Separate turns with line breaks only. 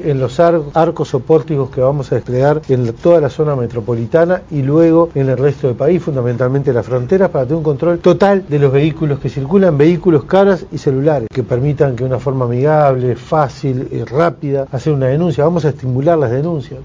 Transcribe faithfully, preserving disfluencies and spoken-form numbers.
en los arcos o pórticos que vamos a desplegar en toda la zona metropolitana y luego en el resto del país, fundamentalmente las fronteras, para tener un control total de los vehículos que circulan, vehículos, caras y celulares, que permitan que de una forma amigable, fácil, rápida, hacer una denuncia. Vamos a estimular las denuncias.